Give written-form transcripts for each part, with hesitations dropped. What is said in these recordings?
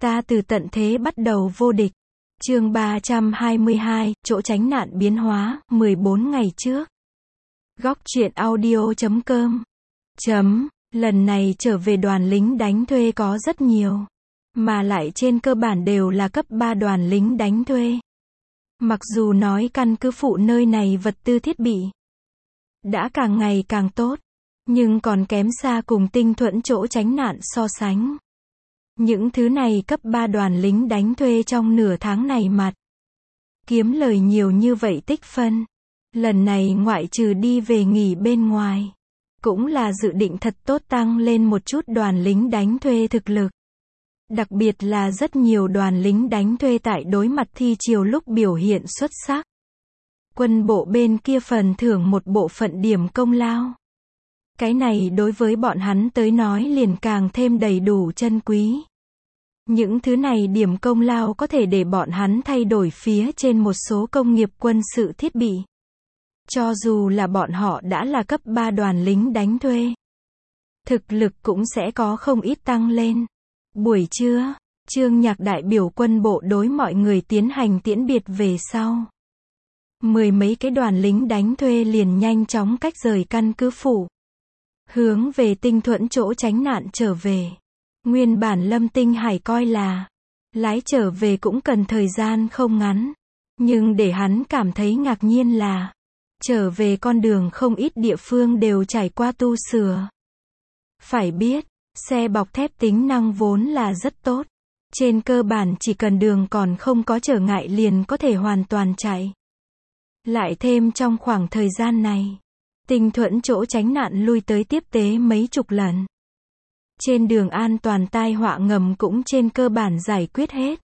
Ta từ tận thế bắt đầu vô địch. Chương 322, chỗ tránh nạn biến hóa, 14 ngày trước. Góc truyện audio.com. Lần này trở về đoàn lính đánh thuê có rất nhiều. Mà lại trên cơ bản đều là cấp 3 đoàn lính đánh thuê. Mặc dù nói căn cứ phụ nơi này vật tư thiết bị đã càng ngày càng tốt, nhưng còn kém xa cùng Tinh Thuẫn chỗ tránh nạn so sánh. Những thứ này cấp 3 đoàn lính đánh thuê trong nửa tháng này mặt kiếm lời nhiều như vậy tích phân. Lần này ngoại trừ đi về nghỉ bên ngoài, cũng là dự định thật tốt tăng lên một chút đoàn lính đánh thuê thực lực. Đặc biệt là rất nhiều đoàn lính đánh thuê tại đối mặt thi chiều lúc biểu hiện xuất sắc. Quân bộ bên kia phần thưởng một bộ phận điểm công lao. Cái này đối với bọn hắn tới nói liền càng thêm đầy đủ chân quý. Những thứ này điểm công lao có thể để bọn hắn thay đổi phía trên một số công nghiệp quân sự thiết bị. Cho dù là bọn họ đã là cấp 3 đoàn lính đánh thuê, thực lực cũng sẽ có không ít tăng lên. Buổi trưa, Trương Nhạc đại biểu quân bộ đối mọi người tiến hành tiễn biệt về sau. Mười mấy cái đoàn lính đánh thuê liền nhanh chóng cách rời căn cứ phủ, hướng về Tinh Thuẫn chỗ tránh nạn trở về. Nguyên bản Lâm Tinh Hải coi là lái trở về cũng cần thời gian không ngắn, nhưng để hắn cảm thấy ngạc nhiên là trở về con đường không ít địa phương đều trải qua tu sửa. Phải biết, xe bọc thép tính năng vốn là rất tốt. Trên cơ bản chỉ cần đường còn không có trở ngại liền có thể hoàn toàn chạy. Lại thêm trong khoảng thời gian này, Tinh Thuẫn chỗ tránh nạn lui tới tiếp tế mấy chục lần. Trên đường an toàn tai họa ngầm cũng trên cơ bản giải quyết hết.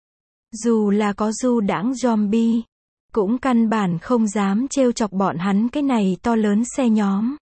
Dù là có du đãng zombie, cũng căn bản không dám trêu chọc bọn hắn cái này to lớn xe nhóm.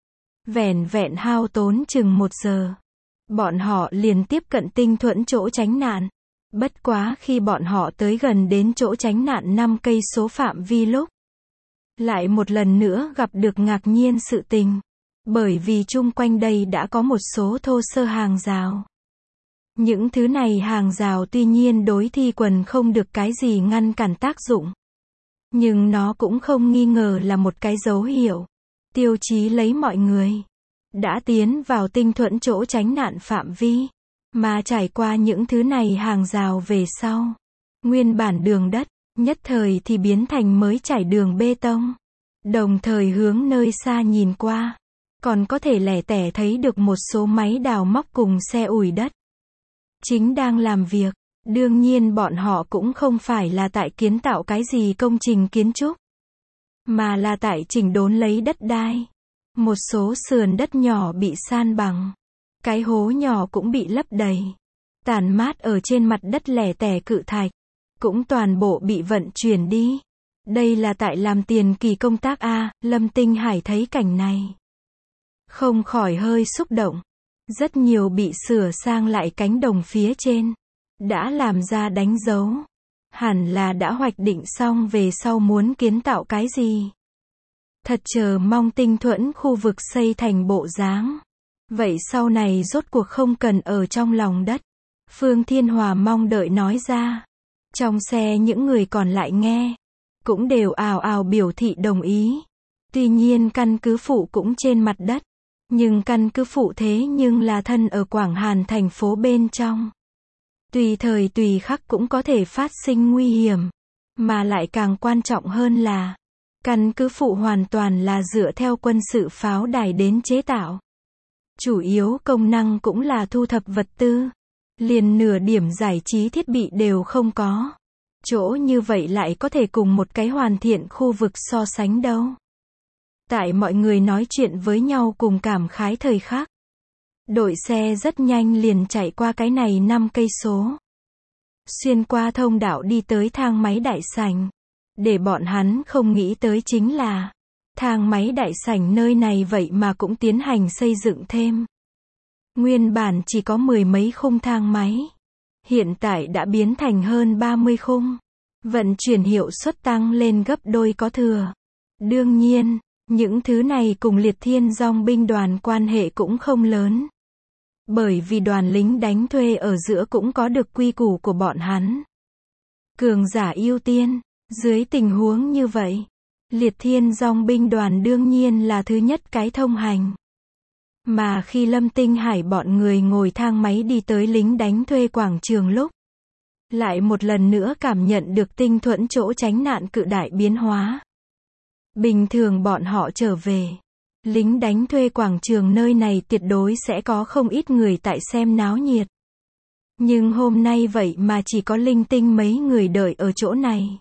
Vẻn vẹn hao tốn chừng 1 giờ, bọn họ liền tiếp cận Tinh Thuẫn chỗ tránh nạn. Bất quá khi bọn họ tới gần đến chỗ tránh nạn 5 cây số phạm vi lúc, lại một lần nữa gặp được ngạc nhiên sự tình. Bởi vì chung quanh đây đã có một số thô sơ hàng rào. Những thứ này hàng rào tuy nhiên đối thi quần không được cái gì ngăn cản tác dụng, nhưng nó cũng không nghi ngờ là một cái dấu hiệu, tiêu chí lấy mọi người đã tiến vào Tinh Thuẫn chỗ tránh nạn phạm vi, mà trải qua những thứ này hàng rào về sau. Nguyên bản đường đất, nhất thời thì biến thành mới trải đường bê tông. Đồng thời hướng nơi xa nhìn qua, còn có thể lẻ tẻ thấy được một số máy đào móc cùng xe ủi đất chính đang làm việc. Đương nhiên bọn họ cũng không phải là tại kiến tạo cái gì công trình kiến trúc, mà là tại chỉnh đốn lấy đất đai. Một số sườn đất nhỏ bị san bằng, cái hố nhỏ cũng bị lấp đầy, tản mát ở trên mặt đất lẻ tẻ cự thạch, cũng toàn bộ bị vận chuyển đi. Đây là tại làm tiền kỳ công tác a. Lâm Tinh Hải thấy cảnh này, không khỏi hơi xúc động. Rất nhiều bị sửa sang lại cánh đồng phía trên, đã làm ra đánh dấu. Hẳn là đã hoạch định xong về sau muốn kiến tạo cái gì. Thật chờ mong Tinh Thuẫn khu vực xây thành bộ dáng. Vậy sau này rốt cuộc không cần ở trong lòng đất. Phương Thiên Hòa mong đợi nói ra. Trong xe những người còn lại nghe, cũng đều ào ào biểu thị đồng ý. Tuy nhiên căn cứ phụ cũng trên mặt đất, nhưng căn cứ phụ thế nhưng là thân ở Quảng Hàn thành phố bên trong. Tùy thời tùy khắc cũng có thể phát sinh nguy hiểm. Mà lại càng quan trọng hơn là, căn cứ phụ hoàn toàn là dựa theo quân sự pháo đài đến chế tạo. Chủ yếu công năng cũng là thu thập vật tư. Liền nửa điểm giải trí thiết bị đều không có. Chỗ như vậy lại có thể cùng một cái hoàn thiện khu vực so sánh đâu. Tại mọi người nói chuyện với nhau cùng cảm khái thời khắc, đội xe rất nhanh liền chạy qua cái này 5 cây số. Xuyên qua thông đạo đi tới thang máy đại sảnh. Để bọn hắn không nghĩ tới chính là, thang máy đại sảnh nơi này vậy mà cũng tiến hành xây dựng thêm. Nguyên bản chỉ có 10 mấy khung thang máy, hiện tại đã biến thành hơn 30 khung. Vận chuyển hiệu suất tăng lên gấp đôi có thừa. Đương nhiên, những thứ này cùng Liệt Thiên Dong binh đoàn quan hệ cũng không lớn. Bởi vì đoàn lính đánh thuê ở giữa cũng có được quy củ của bọn hắn. Cường giả ưu tiên. Dưới tình huống như vậy, Liệt Thiên Dòng binh đoàn đương nhiên là thứ nhất cái thông hành. Mà khi Lâm Tinh Hải bọn người ngồi thang máy đi tới lính đánh thuê quảng trường lúc, lại một lần nữa cảm nhận được tinh thuẫn chỗ tránh nạn cự đại biến hóa. Bình thường bọn họ trở về, lính đánh thuê quảng trường nơi này tuyệt đối sẽ có không ít người tại xem náo nhiệt. Nhưng hôm nay vậy mà chỉ có linh tinh mấy người đợi ở chỗ này.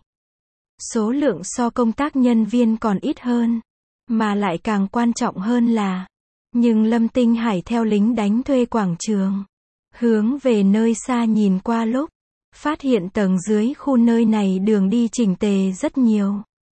Số lượng so công tác nhân viên còn ít hơn. Mà lại càng quan trọng hơn là, nhưng Lâm Tinh Hải theo lính đánh thuê quảng trường, hướng về nơi xa nhìn qua lúc, phát hiện tầng dưới khu nơi này đường đi chỉnh tề rất nhiều.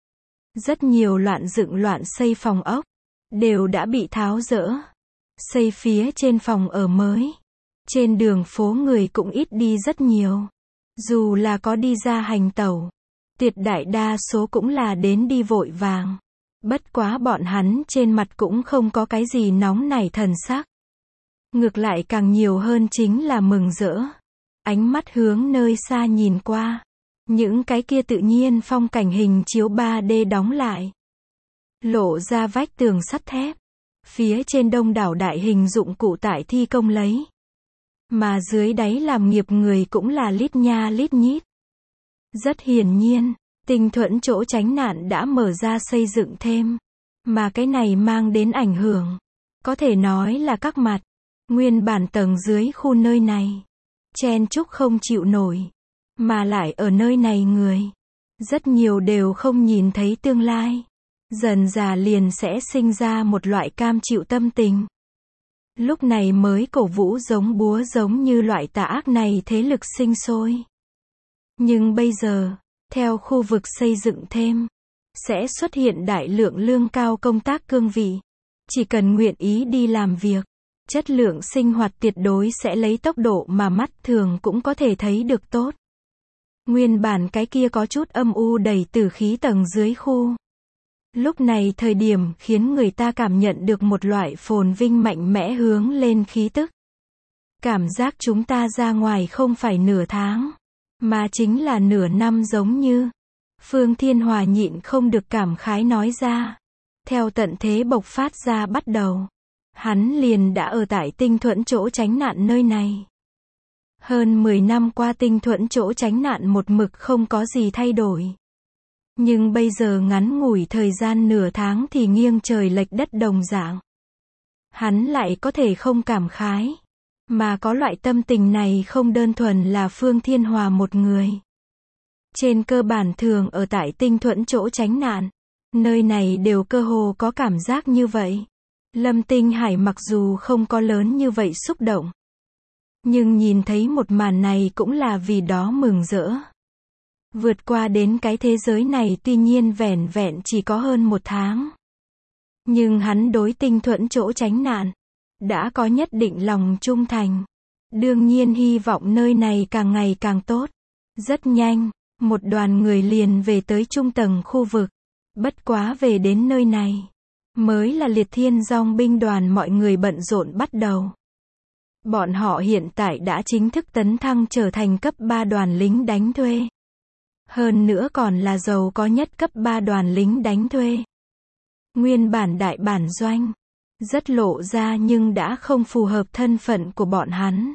Rất nhiều loạn dựng loạn xây phòng ốc, đều đã bị tháo dỡ. Xây phía trên phòng ở mới. Trên đường phố người cũng ít đi rất nhiều. Dù là có đi ra hành tẩu, tuyệt đại đa số cũng là đến đi vội vàng. Bất quá bọn hắn trên mặt cũng không có cái gì nóng nảy thần sắc. Ngược lại càng nhiều hơn chính là mừng rỡ. Ánh mắt hướng nơi xa nhìn qua. Những cái kia tự nhiên phong cảnh hình chiếu 3D đóng lại. Lộ ra vách tường sắt thép. Phía trên đông đảo đại hình dụng cụ tại thi công lấy. Mà dưới đáy làm nghiệp người cũng là lít nha lít nhít. Rất hiển nhiên, tinh thuẫn chỗ tránh nạn đã mở ra xây dựng thêm. Mà cái này mang đến ảnh hưởng. Có thể nói là các mặt. Nguyên bản tầng dưới khu nơi này. Chen chúc không chịu nổi. Mà lại ở nơi này người. Rất nhiều đều không nhìn thấy tương lai. Dần dà liền sẽ sinh ra một loại cam chịu tâm tình. Lúc này mới cổ vũ giống búa giống như loại tà ác này thế lực sinh sôi. Nhưng bây giờ, theo khu vực xây dựng thêm, sẽ xuất hiện đại lượng lương cao công tác cương vị. Chỉ cần nguyện ý đi làm việc, chất lượng sinh hoạt tuyệt đối sẽ lấy tốc độ mà mắt thường cũng có thể thấy được tốt. Nguyên bản cái kia có chút âm u đầy tử khí tầng dưới khu. Lúc này thời điểm khiến người ta cảm nhận được một loại phồn vinh mạnh mẽ hướng lên khí tức. Cảm giác chúng ta ra ngoài không phải nửa tháng, mà chính là nửa năm giống như. Phương Thiên Hòa nhịn không được cảm khái nói ra. Theo tận thế bộc phát ra bắt đầu, hắn liền đã ở tại tinh thuẫn chỗ tránh nạn nơi này. Hơn 10 năm qua tinh thuẫn chỗ tránh nạn một mực không có gì thay đổi. Nhưng bây giờ ngắn ngủi thời gian nửa tháng thì nghiêng trời lệch đất đồng dạng. Hắn lại có thể không cảm khái. Mà có loại tâm tình này không đơn thuần là Phương Thiên Hòa một người. Trên cơ bản thường ở tại tinh thuẫn chỗ tránh nạn. Nơi này đều cơ hồ có cảm giác như vậy. Lâm Tinh Hải mặc dù không có lớn như vậy xúc động. Nhưng nhìn thấy một màn này cũng là vì đó mừng rỡ. Vượt qua đến cái thế giới này tuy nhiên vẻn vẹn chỉ có hơn 1 tháng. Nhưng hắn đối tinh thuẫn chỗ tránh nạn. Đã có nhất định lòng trung thành. Đương nhiên hy vọng nơi này càng ngày càng tốt. Rất nhanh, một đoàn người liền về tới trung tầng khu vực. Bất quá về đến nơi này. Mới là Liệt Thiên Dòng binh đoàn mọi người bận rộn bắt đầu. Bọn họ hiện tại đã chính thức tấn thăng trở thành cấp 3 đoàn lính đánh thuê. Hơn nữa còn là giàu có nhất cấp 3 đoàn lính đánh thuê. Nguyên bản đại bản doanh. Rất lộ ra nhưng đã không phù hợp thân phận của bọn hắn.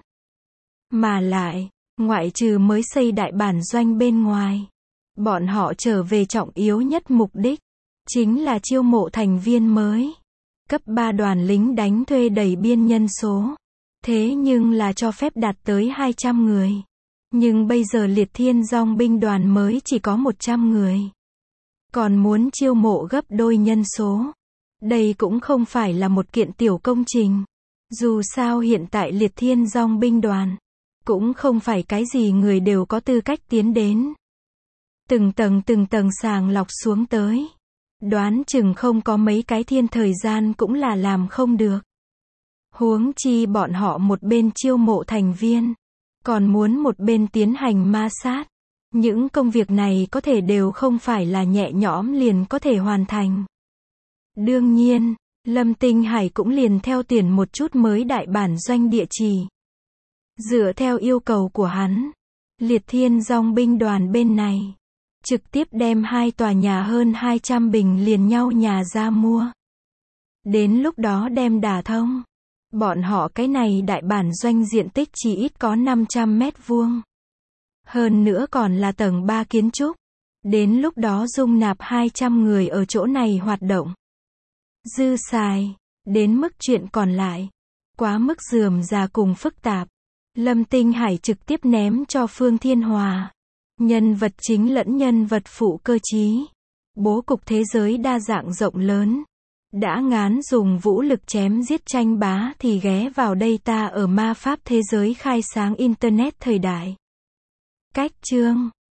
Mà lại, ngoại trừ mới xây đại bản doanh bên ngoài. Bọn họ trở về trọng yếu nhất mục đích. Chính là chiêu mộ thành viên mới. Cấp 3 đoàn lính đánh thuê đầy biên nhân số. Thế nhưng là cho phép đạt tới 200 người. Nhưng bây giờ Liệt Thiên Dòng binh đoàn mới chỉ có 100 người. Còn muốn chiêu mộ gấp đôi nhân số. Đây cũng không phải là một kiện tiểu công trình. Dù sao hiện tại Liệt Thiên Dòng binh đoàn cũng không phải cái gì người đều có tư cách tiến đến. Từng tầng sàng lọc xuống tới. Đoán chừng không có mấy cái thiên thời gian cũng là làm không được. Huống chi bọn họ một bên chiêu mộ thành viên, còn muốn một bên tiến hành ma sát. Những công việc này có thể đều không phải là nhẹ nhõm liền có thể hoàn thành. Đương nhiên, Lâm Tinh Hải cũng liền theo tuyển một chút mới đại bản doanh địa chỉ. Dựa theo yêu cầu của hắn, Liệt Thiên Dòng binh đoàn bên này trực tiếp đem 2 tòa nhà hơn 200 bình liền nhau nhà ra mua. Đến lúc đó đem đả thông. Bọn họ cái này đại bản doanh diện tích chỉ ít có 500 mét vuông. Hơn nữa còn là tầng 3 kiến trúc. Đến lúc đó dung nạp 200 người ở chỗ này hoạt động. Dư xài. Đến mức chuyện còn lại. Quá mức rườm rà cùng phức tạp. Lâm Tinh Hải trực tiếp ném cho Phương Thiên Hòa. Nhân vật chính lẫn nhân vật phụ cơ trí. Bố cục thế giới đa dạng rộng lớn. Đã ngán dùng vũ lực chém giết tranh bá thì ghé vào đây ta ở ma pháp thế giới khai sáng Internet thời đại. Cách chương